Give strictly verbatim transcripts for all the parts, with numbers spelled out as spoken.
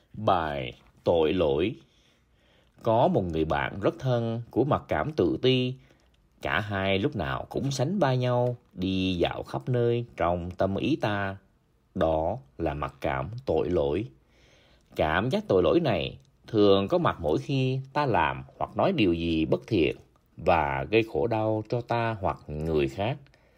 Bài Tội Lỗi. Có một người bạn rất thân của mặc cảm tự ti. Cả hai lúc nào cũng sánh vai nhau đi dạo khắp nơi trong tâm ý ta. Đó là mặc cảm tội lỗi. Cảm giác tội lỗi này thường có mặt mỗi khi ta làm hoặc nói điều gì bất thiện và gây khổ đau cho ta hoặc người khác.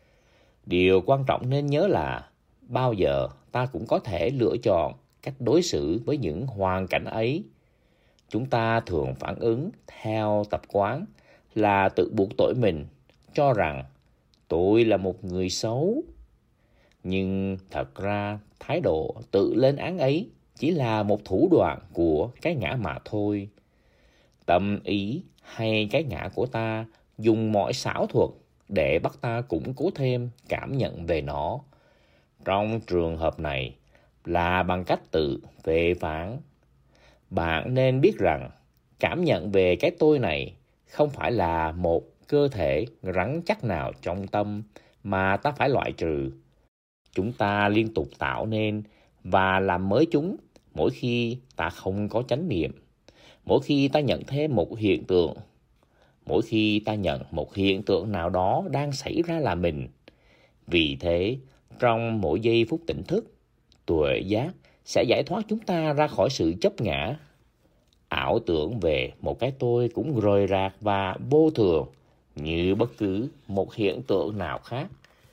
Điều quan trọng nên nhớ là bao giờ ta cũng có thể lựa chọn cách đối xử với những hoàn cảnh ấy. Chúng ta thường phản ứng theo tập quán là tự buộc tội mình, cho rằng tôi là một người xấu. Nhưng thật ra thái độ tự lên án ấy chỉ là một thủ đoạn của cái ngã mà thôi. Tâm ý hay cái ngã của ta dùng mọi xảo thuật để bắt ta củng cố thêm cảm nhận về nó. Trong trường hợp này là bằng cách tự phê phán. Bạn nên biết rằng cảm nhận về cái tôi này không phải là một cơ thể rắn chắc nào trong tâm mà ta phải loại trừ. Chúng ta liên tục tạo nên và làm mới chúng mỗi khi ta không có chánh niệm, mỗi khi ta nhận thêm một hiện tượng, mỗi khi ta nhận một hiện tượng nào đó đang xảy ra là mình. Vì thế, trong mỗi giây phút tỉnh thức, tuệ giác sẽ giải thoát chúng ta ra khỏi sự chấp ngã. Ảo tưởng về một cái tôi cũng rời rạc và vô thường như bất cứ một hiện tượng nào khác.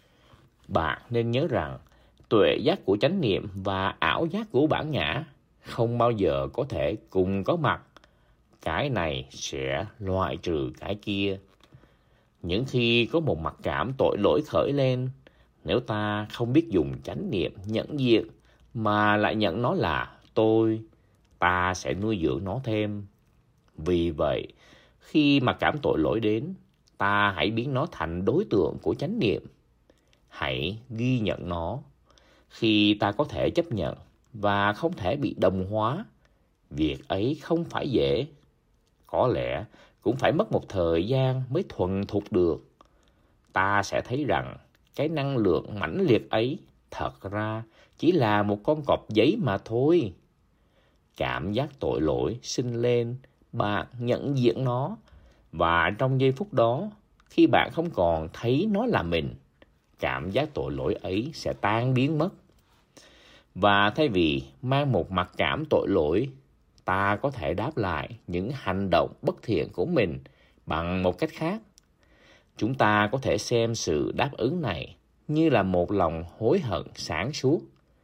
Bạn nên nhớ rằng tuệ giác của chánh niệm và ảo giác của bản ngã không bao giờ có thể cùng có mặt. Cái này sẽ loại trừ cái kia. Những khi có một mặc cảm tội lỗi khởi lên, nếu ta không biết dùng chánh niệm nhận diện mà lại nhận nó là tôi, ta sẽ nuôi dưỡng nó thêm. Vì vậy, khi mặc cảm tội lỗi đến, ta hãy biến nó thành đối tượng của chánh niệm. Hãy ghi nhận nó. Khi ta có thể chấp nhận và không thể bị đồng hóa, việc ấy không phải dễ. Có lẽ cũng phải mất một thời gian mới thuần thục được. Ta sẽ thấy rằng cái năng lượng mãnh liệt ấy thật ra chỉ là một con cọp giấy mà thôi. Cảm giác tội lỗi sinh lên, bạn nhận diện nó, và trong giây phút đó, khi bạn không còn thấy nó là mình, cảm giác tội lỗi ấy sẽ tan biến mất. Và thay vì mang một mặc cảm tội lỗi, ta có thể đáp lại những hành động bất thiện của mình bằng một cách khác. Chúng ta có thể xem sự đáp ứng này như là một lòng hối hận sáng suốt.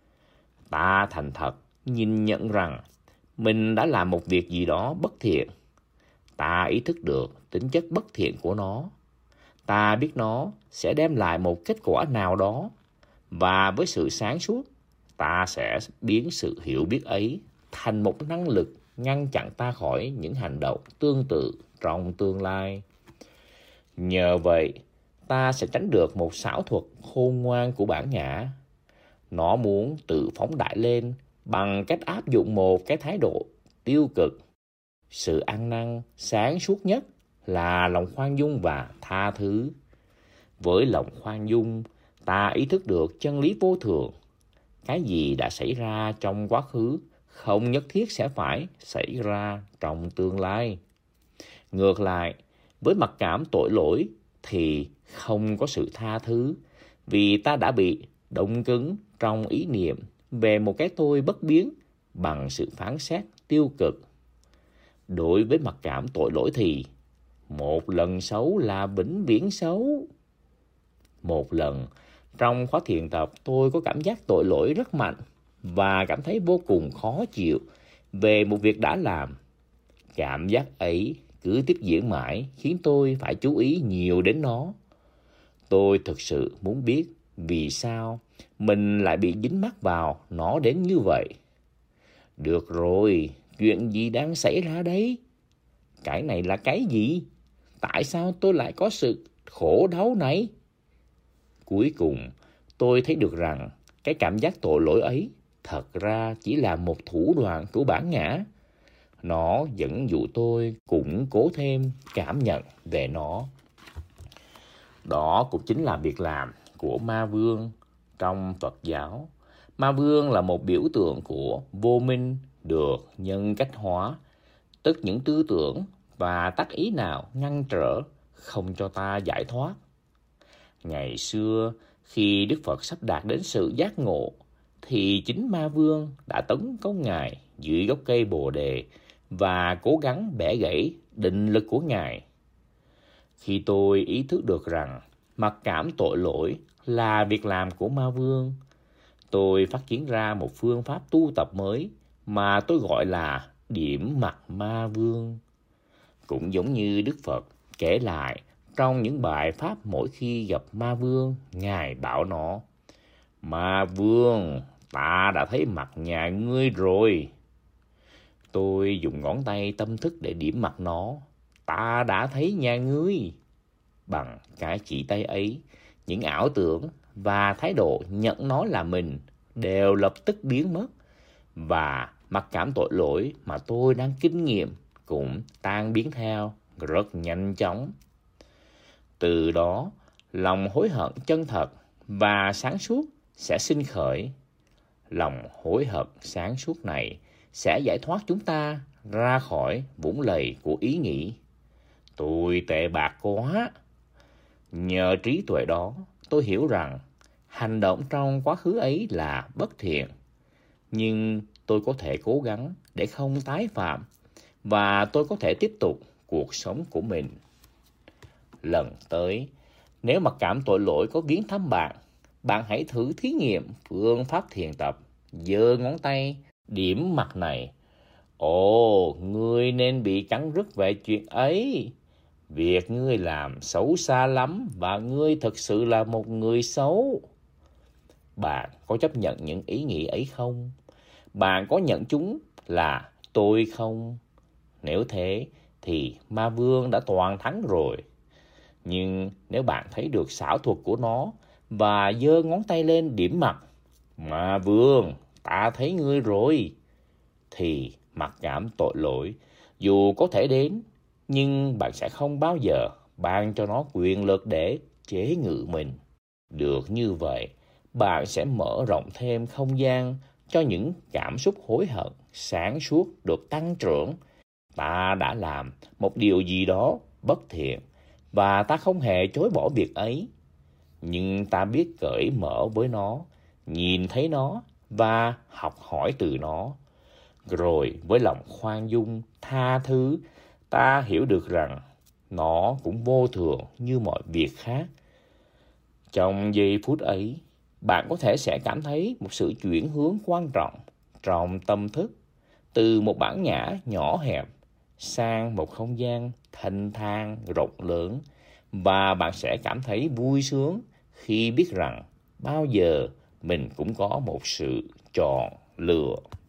Ta thành thật nhìn nhận rằng mình đã làm một việc gì đó bất thiện. Ta ý thức được tính chất bất thiện của nó. Ta biết nó sẽ đem lại một kết quả nào đó. Và với sự sáng suốt, ta sẽ biến sự hiểu biết ấy thành một năng lực ngăn chặn ta khỏi những hành động tương tự trong tương lai. Nhờ vậy, ta sẽ tránh được một xảo thuật khôn ngoan của bản ngã. Nó muốn tự phóng đại lên bằng cách áp dụng một cái thái độ tiêu cực. Sự ăn năn sáng suốt nhất là lòng khoan dung và tha thứ. Với lòng khoan dung, ta ý thức được chân lý vô thường. Cái gì đã xảy ra trong quá khứ không nhất thiết sẽ phải xảy ra trong tương lai. Ngược lại, với mặc cảm tội lỗi thì không có sự tha thứ, vì ta đã bị đông cứng trong ý niệm về một cái tôi bất biến bằng sự phán xét tiêu cực. Đối với mặc cảm tội lỗi thì một lần xấu là vĩnh viễn xấu. Một lần trong khóa thiền tập, tôi có cảm giác tội lỗi rất mạnh và cảm thấy vô cùng khó chịu về một việc đã làm. Cảm giác ấy cứ tiếp diễn mãi khiến tôi phải chú ý nhiều đến nó. Tôi thực sự muốn biết vì sao mình lại bị dính mắc vào nó đến như vậy. Được rồi, chuyện gì đang xảy ra đấy? Cái này là cái gì? Tại sao tôi lại có sự khổ đau này? Cuối cùng, tôi thấy được rằng cái cảm giác tội lỗi ấy thật ra chỉ là một thủ đoạn của bản ngã. Nó dẫn dụ tôi củng cố thêm cảm nhận về nó. Đó cũng chính là việc làm của ma vương trong Phật giáo. Ma vương là một biểu tượng của vô minh được nhân cách hóa, tức những tư tưởng và tác ý nào ngăn trở không cho ta giải thoát. Ngày xưa, khi Đức Phật sắp đạt đến sự giác ngộ, thì chính Ma Vương đã tấn công Ngài dưới gốc cây Bồ Đề và cố gắng bẻ gãy định lực của Ngài. Khi tôi ý thức được rằng mặc cảm tội lỗi là việc làm của Ma Vương, tôi phát triển ra một phương pháp tu tập mới mà tôi gọi là điểm mặc Ma Vương. Cũng giống như Đức Phật kể lại trong những bài pháp mỗi khi gặp Ma Vương, Ngài bảo nó: Ma Vương, ta đã thấy mặt nhà ngươi rồi. Tôi dùng ngón tay tâm thức để điểm mặt nó: ta đã thấy nhà ngươi. Bằng cái chỉ tay ấy, những ảo tưởng và thái độ nhận nó là mình đều lập tức biến mất, và mặc cảm tội lỗi mà tôi đang kinh nghiệm cũng tan biến theo rất nhanh chóng. Từ đó, lòng hối hận chân thật và sáng suốt sẽ sinh khởi. Lòng hối hận sáng suốt này sẽ giải thoát chúng ta ra khỏi vũng lầy của ý nghĩ: tôi tệ bạc quá. Nhờ trí tuệ đó, tôi hiểu rằng hành động trong quá khứ ấy là bất thiện, nhưng tôi có thể cố gắng để không tái phạm, và tôi có thể tiếp tục cuộc sống của mình. Lần tới, nếu mặc cảm tội lỗi có viếng thăm bạn, bạn hãy thử thí nghiệm phương pháp thiền tập, giơ ngón tay điểm mặt này: ồ, ngươi nên bị cắn rứt về chuyện ấy. Việc ngươi làm xấu xa lắm, và ngươi thực sự là một người xấu. Bạn có chấp nhận những ý nghĩ ấy không? Bạn có nhận chúng là tôi không? Nếu thế thì Ma Vương đã toàn thắng rồi. Nhưng nếu bạn thấy được xảo thuật của nó và giơ ngón tay lên điểm mặt: Ma Vương, ta thấy ngươi rồi, thì mặc cảm tội lỗi dù có thể đến, nhưng bạn sẽ không bao giờ ban cho nó quyền lực để chế ngự mình. Được như vậy, bạn sẽ mở rộng thêm không gian cho những cảm xúc hối hận sáng suốt được tăng trưởng. Ta đã làm một điều gì đó bất thiện, và ta không hề chối bỏ việc ấy. Nhưng ta biết cởi mở với nó, nhìn thấy nó và học hỏi từ nó. Rồi với lòng khoan dung, tha thứ, ta hiểu được rằng nó cũng vô thường như mọi việc khác. Trong giây phút ấy, bạn có thể sẽ cảm thấy một sự chuyển hướng quan trọng trong tâm thức, từ một bản ngã nhỏ hẹp sang một không gian thanh thang rộng lớn, và bạn sẽ cảm thấy vui sướng khi biết rằng bao giờ mình cũng có một sự chọn lựa.